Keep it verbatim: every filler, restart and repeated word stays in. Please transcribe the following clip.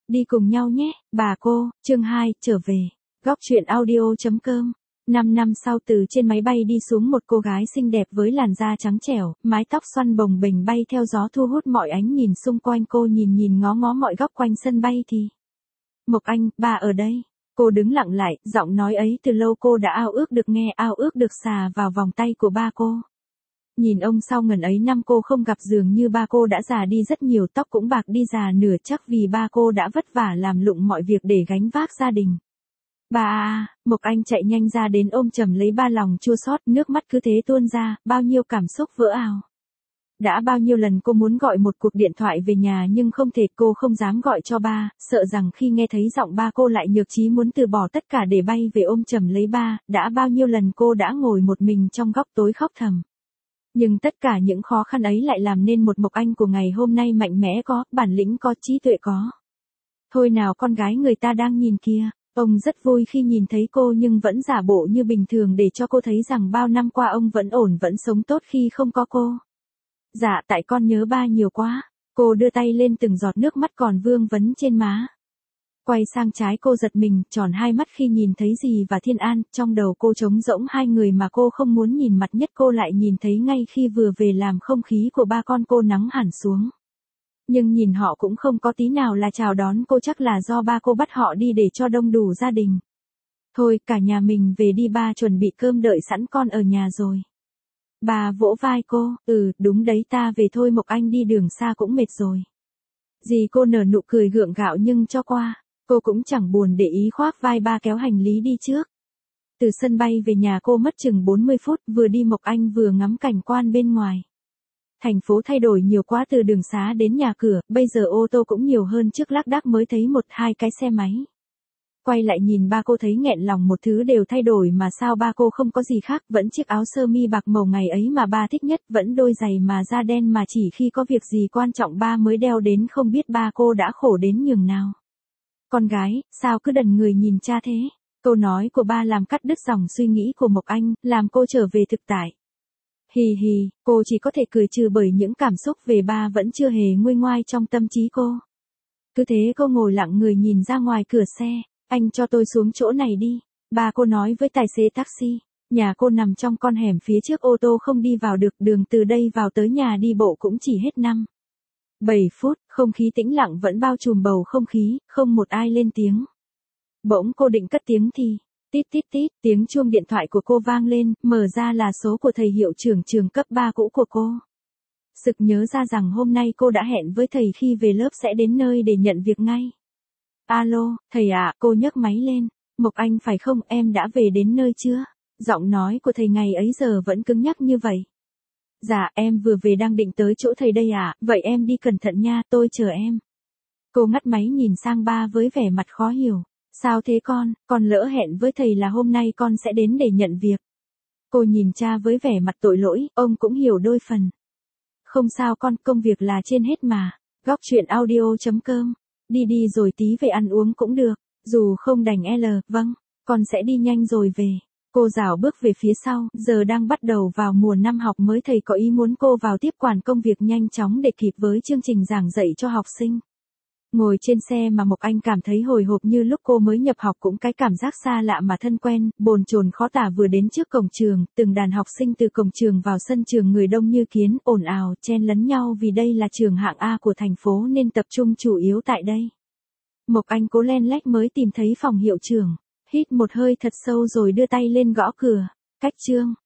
Đi cùng nhau nhé, bà cô, chương hai, trở về. Góc truyện audio.com. Năm năm sau từ trên máy bay đi xuống một cô gái xinh đẹp với làn da trắng trẻo, mái tóc xoăn bồng bềnh bay theo gió thu hút mọi ánh nhìn xung quanh. Cô nhìn nhìn ngó ngó mọi góc quanh sân bay thì... Mộc Anh, ba ở đây. Cô đứng lặng lại, giọng nói ấy từ lâu cô đã ao ước được nghe, ao ước được xà vào vòng tay của ba cô. Nhìn ông sau ngần ấy năm cô không gặp, dường như ba cô đã già đi rất nhiều, tóc cũng bạc đi già nửa, chắc vì ba cô đã vất vả làm lụng mọi việc để gánh vác gia đình. Ba à, Mộc Anh chạy nhanh ra đến ôm chầm lấy ba, lòng chua xót, nước mắt cứ thế tuôn ra, bao nhiêu cảm xúc vỡ ào. Đã bao nhiêu lần cô muốn gọi một cuộc điện thoại về nhà nhưng không thể, cô không dám gọi cho ba, sợ rằng khi nghe thấy giọng ba cô lại nhược chí muốn từ bỏ tất cả để bay về ôm chầm lấy ba. Đã bao nhiêu lần cô đã ngồi một mình trong góc tối khóc thầm. Nhưng tất cả những khó khăn ấy lại làm nên một Mộc Anh của ngày hôm nay mạnh mẽ có, bản lĩnh có, trí tuệ có. Thôi nào con gái người ta đang nhìn kìa. Ông rất vui khi nhìn thấy cô nhưng vẫn giả bộ như bình thường để cho cô thấy rằng bao năm qua ông vẫn ổn, vẫn sống tốt khi không có cô. Dạ tại con nhớ ba nhiều quá. Cô đưa tay lên, từng giọt nước mắt còn vương vấn trên má. Quay sang trái cô giật mình, tròn hai mắt khi nhìn thấy dì và Thiên An, trong đầu cô trống rỗng, hai người mà cô không muốn nhìn mặt nhất cô lại nhìn thấy ngay khi vừa về, làm không khí của ba con cô nắng hẳn xuống. Nhưng nhìn họ cũng không có tí nào là chào đón cô, chắc là do ba cô bắt họ đi để cho đông đủ gia đình. Thôi cả nhà mình về đi, ba chuẩn bị cơm đợi sẵn con ở nhà rồi. Bà vỗ vai cô, ừ đúng đấy, ta về thôi, Mộc Anh đi đường xa cũng mệt rồi. Dì cô nở nụ cười gượng gạo nhưng cho qua. Cô cũng chẳng buồn để ý, khoác vai ba kéo hành lý đi trước. Từ sân bay về nhà cô mất chừng bốn mươi phút, vừa đi Mộc Anh vừa ngắm cảnh quan bên ngoài. Thành phố thay đổi nhiều quá, từ đường xá đến nhà cửa, bây giờ ô tô cũng nhiều hơn, trước lác đác mới thấy một hai cái xe máy. Quay lại nhìn ba cô thấy nghẹn lòng, một thứ đều thay đổi mà sao ba cô không có gì khác, vẫn chiếc áo sơ mi bạc màu ngày ấy mà ba thích nhất, vẫn đôi giày mà da đen mà chỉ khi có việc gì quan trọng ba mới đeo đến, không biết ba cô đã khổ đến nhường nào. Con gái, sao cứ đần người nhìn cha thế? Câu nói của ba làm cắt đứt dòng suy nghĩ của Mộc Anh, làm cô trở về thực tại. Hì hì, cô chỉ có thể cười trừ bởi những cảm xúc về ba vẫn chưa hề nguôi ngoai trong tâm trí cô. Cứ thế cô ngồi lặng người nhìn ra ngoài cửa xe. Anh cho tôi xuống chỗ này đi. Ba cô nói với tài xế taxi. Nhà cô nằm trong con hẻm phía trước, ô tô không đi vào được, đường từ đây vào tới nhà đi bộ cũng chỉ hết năm bảy phút, không khí tĩnh lặng vẫn bao trùm bầu không khí, không một ai lên tiếng. Bỗng cô định cất tiếng thì, tít tít tít, tiếng chuông điện thoại của cô vang lên, mở ra là số của thầy hiệu trưởng trường cấp ba cũ của cô. Sực nhớ ra rằng hôm nay cô đã hẹn với thầy khi về lớp sẽ đến nơi để nhận việc ngay. Alo, thầy ạ, à, cô nhấc máy lên. Mộc Anh phải không, em đã về đến nơi chưa? Giọng nói của thầy ngày ấy giờ vẫn cứng nhắc như vậy. Dạ, em vừa về đang định tới chỗ thầy đây ạ, à, vậy em đi cẩn thận nha, tôi chờ em. Cô ngắt máy nhìn sang ba với vẻ mặt khó hiểu. Sao thế con, con lỡ hẹn với thầy là hôm nay con sẽ đến để nhận việc. Cô nhìn cha với vẻ mặt tội lỗi, ông cũng hiểu đôi phần. Không sao con, công việc là trên hết mà. Góc truyện audio.com. Đi đi rồi tí về ăn uống cũng được. Dù không đành L, vâng, con sẽ đi nhanh rồi về. Cô rảo bước về phía sau, giờ đang bắt đầu vào mùa năm học mới, thầy có ý muốn cô vào tiếp quản công việc nhanh chóng để kịp với chương trình giảng dạy cho học sinh. Ngồi trên xe mà Mộc Anh cảm thấy hồi hộp như lúc cô mới nhập học, cũng cái cảm giác xa lạ mà thân quen, bồn chồn khó tả. Vừa đến trước cổng trường, từng đàn học sinh từ cổng trường vào sân trường, người đông như kiến, ồn ào, chen lấn nhau vì đây là trường hạng A của thành phố nên tập trung chủ yếu tại đây. Mộc Anh cố len lách mới tìm thấy phòng hiệu trưởng, hít một hơi thật sâu rồi đưa tay lên gõ cửa. Cách chương.